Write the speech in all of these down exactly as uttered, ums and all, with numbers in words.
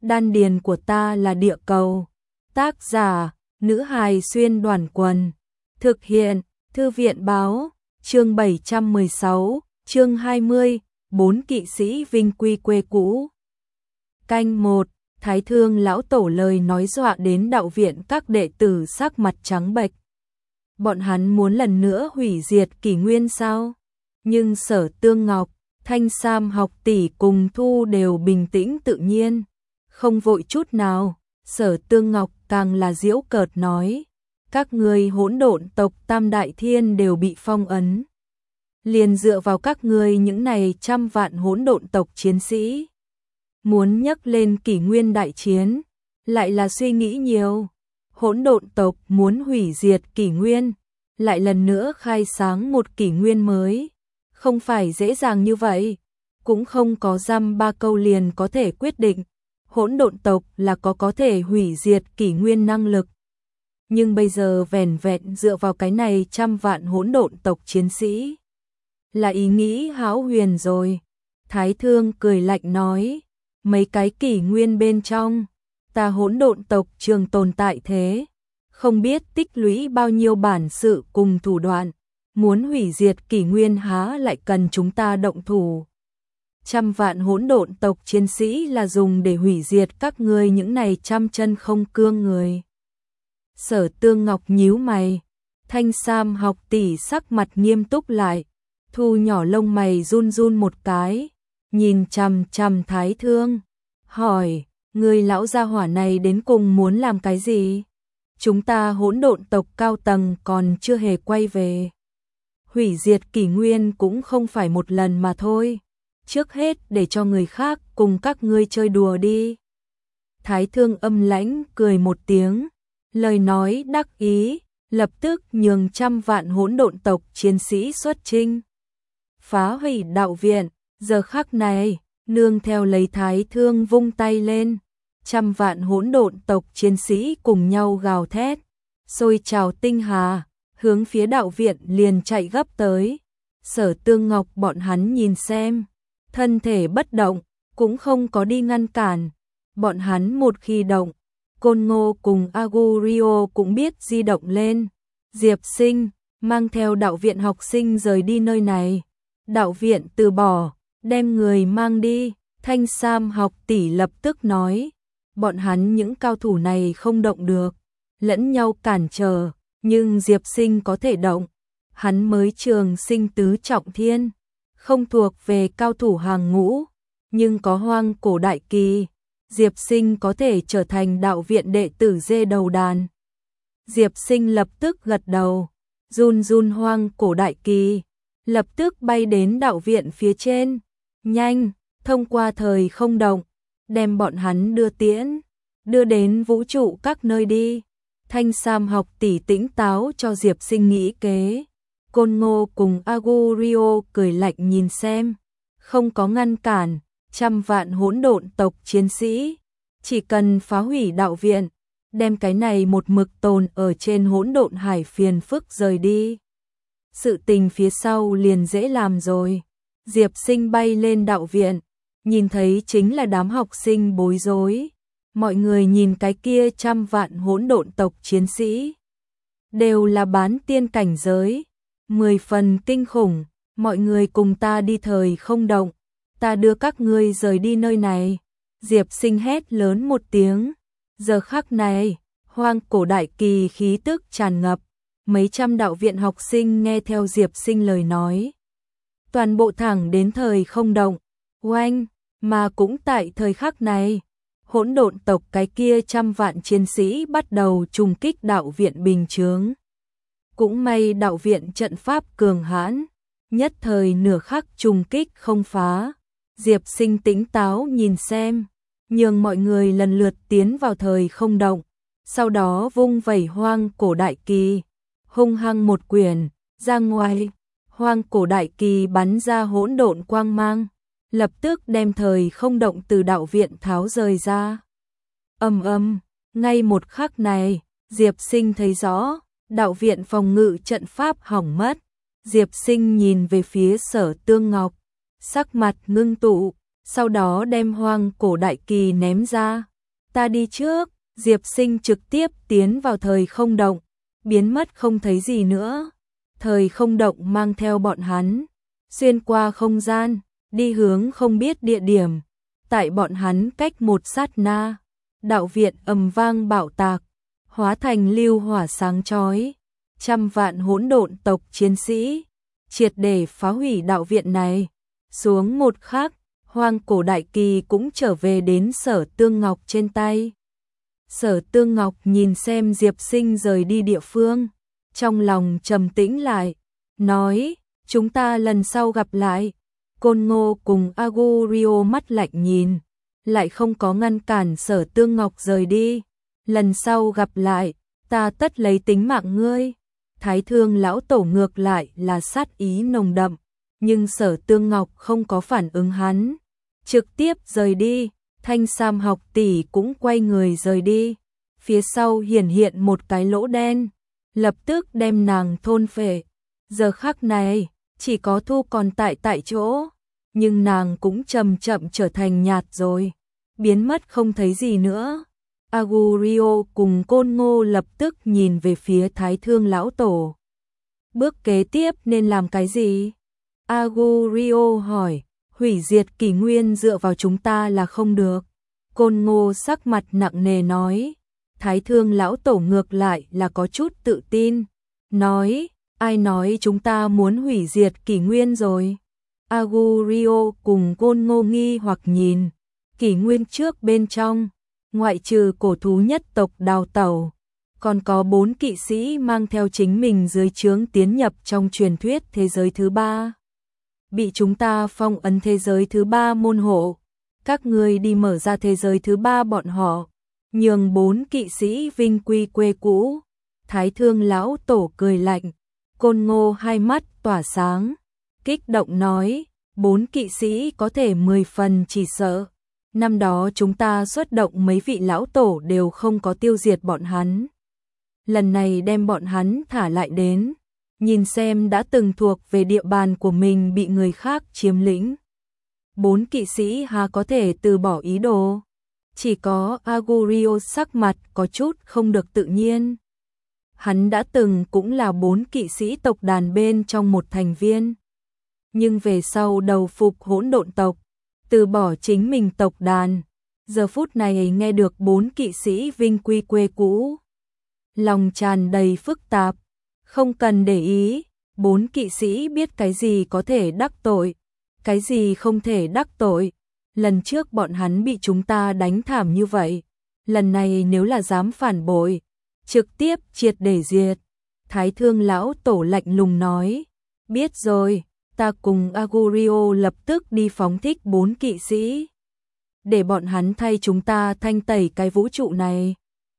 đan điền của ta là địa cầu. Tác giả, nữ hài xuyên đoàn quần. Thực hiện, thư viện báo, chương bảy trăm mười sáu, chương hai mươi, bốn kỵ sĩ vinh quy quê cũ. Canh một, Thái Thương lão tổ lời nói dọa đến đạo viện các đệ tử sắc mặt trắng bệch. Bọn hắn muốn lần nữa hủy diệt kỷ nguyên sao? Nhưng Sở Tương Ngọc, Thanh Sam học tỷ cùng Thu đều bình tĩnh tự nhiên, không vội chút nào. Sở Tương Ngọc càng là giễu cợt nói, các ngươi hỗn độn tộc Tam Đại Thiên đều bị phong ấn. Liền dựa vào các ngươi những này trăm vạn hỗn độn tộc chiến sĩ. Muốn nhấc lên kỷ nguyên đại chiến, lại là suy nghĩ nhiều. Hỗn độn tộc muốn hủy diệt kỷ nguyên, lại lần nữa khai sáng một kỷ nguyên mới. Không phải dễ dàng như vậy, cũng không có dăm ba câu liền có thể quyết định. Hỗn độn tộc là có có thể hủy diệt kỷ nguyên năng lực. Nhưng bây giờ vẻn vẹn dựa vào cái này trăm vạn hỗn độn tộc chiến sĩ, là ý nghĩ hão huyền rồi. Thái Thương cười lạnh nói, mấy cái kỷ nguyên bên trong, ta hỗn độn tộc trường tồn tại thế, không biết tích lũy bao nhiêu bản sự cùng thủ đoạn, muốn hủy diệt kỷ nguyên há lại cần chúng ta động thủ. Trăm vạn hỗn độn tộc chiến sĩ là dùng để hủy diệt các ngươi những này trăm chân không cương người. Sở Tương Ngọc nhíu mày, Thanh Sam học tỷ sắc mặt nghiêm túc lại, Thu nhỏ lông mày run run một cái, nhìn chằm chằm Thái Thương, hỏi, người lão gia hỏa này đến cùng muốn làm cái gì? Chúng ta hỗn độn tộc cao tầng còn chưa hề quay về. Hủy diệt kỷ nguyên cũng không phải một lần mà thôi. Trước hết để cho người khác cùng các ngươi chơi đùa đi. Thái Thương âm lãnh cười một tiếng, lời nói đắc ý, lập tức nhường trăm vạn hỗn độn tộc chiến sĩ xuất chinh. Phá hủy đạo viện, giờ khắc này, nương theo lấy Thái Thương vung tay lên, trăm vạn hỗn độn tộc chiến sĩ cùng nhau gào thét, sôi trào tinh hà, hướng phía đạo viện liền chạy gấp tới. Sở Tương Ngọc bọn hắn nhìn xem, thân thể bất động, cũng không có đi ngăn cản. Bọn hắn một khi động, Côn Ngô cùng Agurio cũng biết di động lên. Diệp Sinh mang theo đạo viện học sinh rời đi nơi này. Đạo viện từ bỏ, đem người mang đi. Thanh Sam học tỷ lập tức nói, bọn hắn những cao thủ này không động được, lẫn nhau cản trở, nhưng Diệp Sinh có thể động. Hắn mới trường sinh tứ trọng thiên, không thuộc về cao thủ hàng ngũ, nhưng có hoang cổ đại kỳ, Diệp Sinh có thể trở thành đạo viện đệ tử dê đầu đàn. Diệp Sinh lập tức gật đầu, run run hoang cổ đại kỳ, lập tức bay đến đạo viện phía trên, nhanh, thông qua thời không động, đem bọn hắn đưa tiễn, đưa đến vũ trụ các nơi đi. Thanh Sam học tỷ tĩnh táo cho Diệp Sinh nghĩ kế. Côn Ngô cùng Agurio cười lạnh nhìn xem, không có ngăn cản, trăm vạn hỗn độn tộc chiến sĩ, chỉ cần phá hủy đạo viện, đem cái này một mực tồn ở trên hỗn độn hải phiền phức rời đi. Sự tình phía sau liền dễ làm rồi. Diệp Sinh bay lên đạo viện, nhìn thấy chính là đám học sinh bối rối. Mọi người nhìn cái kia trăm vạn hỗn độn tộc chiến sĩ, đều là bán tiên cảnh giới, mười phần kinh khủng. Mọi người cùng ta đi thời không động, ta đưa các ngươi rời đi nơi này. Diệp Sinh hét lớn một tiếng. Giờ khắc này, hoang cổ đại kỳ khí tức tràn ngập, mấy trăm đạo viện học sinh nghe theo Diệp Sinh lời nói, toàn bộ thẳng đến thời không động. Oanh, mà cũng tại thời khắc này, hỗn độn tộc cái kia trăm vạn chiến sĩ bắt đầu trùng kích đạo viện bình chướng. Cũng may đạo viện trận pháp cường hãn, nhất thời nửa khắc trùng kích không phá. Diệp Sinh tĩnh táo nhìn xem, nhường mọi người lần lượt tiến vào thời không động, sau đó vung vẩy hoang cổ đại kỳ, hung hăng một quyền ra ngoài, hoang cổ đại kỳ bắn ra hỗn độn quang mang, lập tức đem thời không động từ đạo viện tháo rời ra. Ầm ầm, ngay một khắc này, Diệp Sinh thấy rõ, đạo viện phòng ngự trận pháp hỏng mất. Diệp Sinh nhìn về phía Sở Tương Ngọc, sắc mặt ngưng tụ, sau đó đem hoang cổ đại kỳ ném ra. Ta đi trước. Diệp Sinh trực tiếp tiến vào thời không động, biến mất không thấy gì nữa. Thời không động mang theo bọn hắn, xuyên qua không gian, đi hướng không biết địa điểm. Tại bọn hắn cách một sát na, đạo viện ầm vang bạo tạc, hóa thành lưu hỏa sáng chói. Trăm vạn hỗn độn tộc chiến sĩ triệt để phá hủy đạo viện này. Xuống một khắc, Hoang Cổ Đại Kỳ cũng trở về đến Sở Tương Ngọc trên tay. Sở Tương Ngọc nhìn xem Diệp Sinh rời đi địa phương, trong lòng trầm tĩnh lại, nói, chúng ta lần sau gặp lại. Côn Ngô cùng Agurio mắt lạnh nhìn, lại không có ngăn cản Sở Tương Ngọc rời đi. Lần sau gặp lại, ta tất lấy tính mạng ngươi. Thái Thương lão tổ ngược lại là sát ý nồng đậm, nhưng Sở Tương Ngọc không có phản ứng hắn, trực tiếp rời đi. Thanh Sam học tỷ cũng quay người rời đi, phía sau hiển hiện một cái lỗ đen, lập tức đem nàng thôn phệ. Giờ khắc này, chỉ có Thu còn tại tại chỗ, nhưng nàng cũng chậm chậm trở thành nhạt rồi, biến mất không thấy gì nữa. Agurio cùng Côn Ngô lập tức nhìn về phía Thái Thương lão tổ. Bước kế tiếp nên làm cái gì? Agurio hỏi. Hủy diệt kỷ nguyên dựa vào chúng ta là không được. Côn Ngô sắc mặt nặng nề nói. Thái Thương lão tổ ngược lại là có chút tự tin, nói, ai nói chúng ta muốn hủy diệt kỷ nguyên rồi? Agurio cùng Côn Ngô nghi hoặc nhìn, kỷ nguyên trước bên trong, ngoại trừ cổ thú nhất tộc đào tẩu, còn có bốn kỵ sĩ mang theo chính mình dưới trướng tiến nhập trong truyền thuyết thế giới thứ ba. Bị chúng ta phong ấn thế giới thứ ba môn hộ, các ngươi đi mở ra thế giới thứ ba bọn họ, nhường bốn kỵ sĩ vinh quy quê cũ. Thái Thương lão tổ cười lạnh, Côn Ngô hai mắt tỏa sáng, kích động nói, bốn kỵ sĩ có thể mười phần chỉ sợ. Năm đó chúng ta xuất động mấy vị lão tổ đều không có tiêu diệt bọn hắn. Lần này đem bọn hắn thả lại đến, nhìn xem đã từng thuộc về địa bàn của mình bị người khác chiếm lĩnh. Bốn kỵ sĩ hà có thể từ bỏ ý đồ? Chỉ có Agurio sắc mặt có chút không được tự nhiên. Hắn đã từng cũng là bốn kỵ sĩ tộc đàn bên trong một thành viên. Nhưng về sau đầu phục hỗn độn tộc, từ bỏ chính mình tộc đàn. Giờ phút này nghe được bốn kỵ sĩ vinh quy quê cũ, lòng tràn đầy phức tạp. Không cần để ý, bốn kỵ sĩ biết cái gì có thể đắc tội, cái gì không thể đắc tội. Lần trước bọn hắn bị chúng ta đánh thảm như vậy, lần này nếu là dám phản bội, trực tiếp triệt để diệt. Thái Thương lão tổ lạnh lùng nói, biết rồi, ta cùng Agurio lập tức đi phóng thích bốn kỵ sĩ, để bọn hắn thay chúng ta thanh tẩy cái vũ trụ này.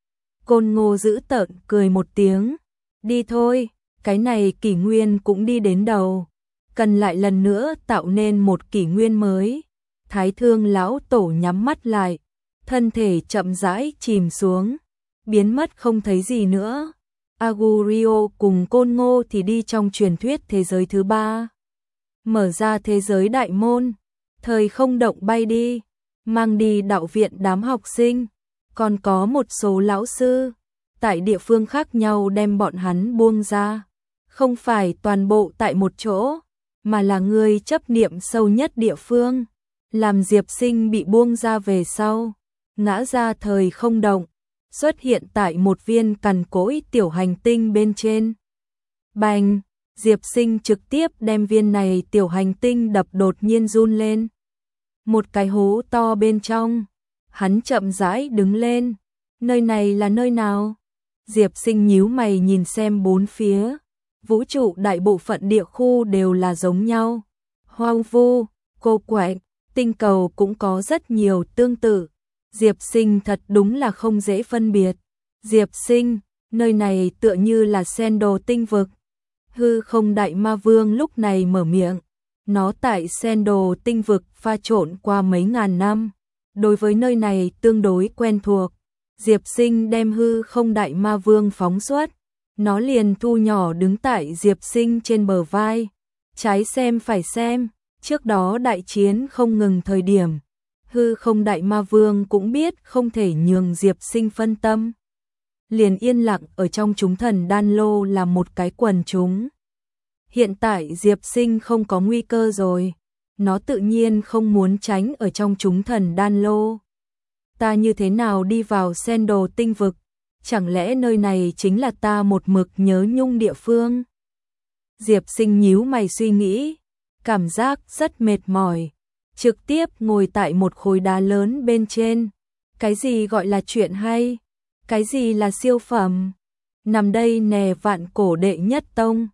Côn Ngô giữ tợn cười một tiếng, đi thôi, cái này kỷ nguyên cũng đi đến đầu, cần lại lần nữa tạo nên một kỷ nguyên mới. Thái Thương lão tổ nhắm mắt lại, thân thể chậm rãi chìm xuống, biến mất không thấy gì nữa. Agurio cùng Côn Ngô thì đi trong truyền thuyết thế giới thứ ba, mở ra thế giới đại môn, thời không động bay đi, mang đi đạo viện đám học sinh, còn có một số lão sư, tại địa phương khác nhau đem bọn hắn buông ra, không phải toàn bộ tại một chỗ, mà là người chấp niệm sâu nhất địa phương. Làm Diệp Sinh bị buông ra về sau, ngã ra thời không động, xuất hiện tại một viên cằn cỗi tiểu hành tinh bên trên. Bành, Diệp Sinh trực tiếp đem viên này tiểu hành tinh đập đột nhiên run lên. Một cái hố to bên trong, hắn chậm rãi đứng lên. Nơi này là nơi nào? Diệp Sinh nhíu mày nhìn xem bốn phía. Vũ trụ đại bộ phận địa khu đều là giống nhau. Hoang vu, cô quạnh, tinh cầu cũng có rất nhiều tương tự. Diệp Sinh thật đúng là không dễ phân biệt. Diệp Sinh, nơi này tựa như là sen đồ tinh vực. Hư không đại ma vương lúc này mở miệng. Nó tại sen đồ tinh vực pha trộn qua mấy ngàn năm. Đối với nơi này tương đối quen thuộc. Diệp Sinh đem hư không đại ma vương phóng xuất. Nó liền thu nhỏ đứng tại Diệp Sinh trên bờ vai. Trái xem phải xem, trước đó đại chiến không ngừng thời điểm. Hư không đại ma vương cũng biết không thể nhường Diệp Sinh phân tâm. Liền yên lặng ở trong chúng thần đan lô là một cái quần chúng. Hiện tại Diệp Sinh không có nguy cơ rồi. Nó tự nhiên không muốn tránh ở trong chúng thần đan lô. Ta như thế nào đi vào sen đồ tinh vực? Chẳng lẽ nơi này chính là ta một mực nhớ nhung địa phương? Diệp Sinh nhíu mày suy nghĩ, cảm giác rất mệt mỏi, trực tiếp ngồi tại một khối đá lớn bên trên. Cái gì gọi là chuyện hay? Cái gì là siêu phẩm? Nằm đây nè vạn cổ đệ nhất tông,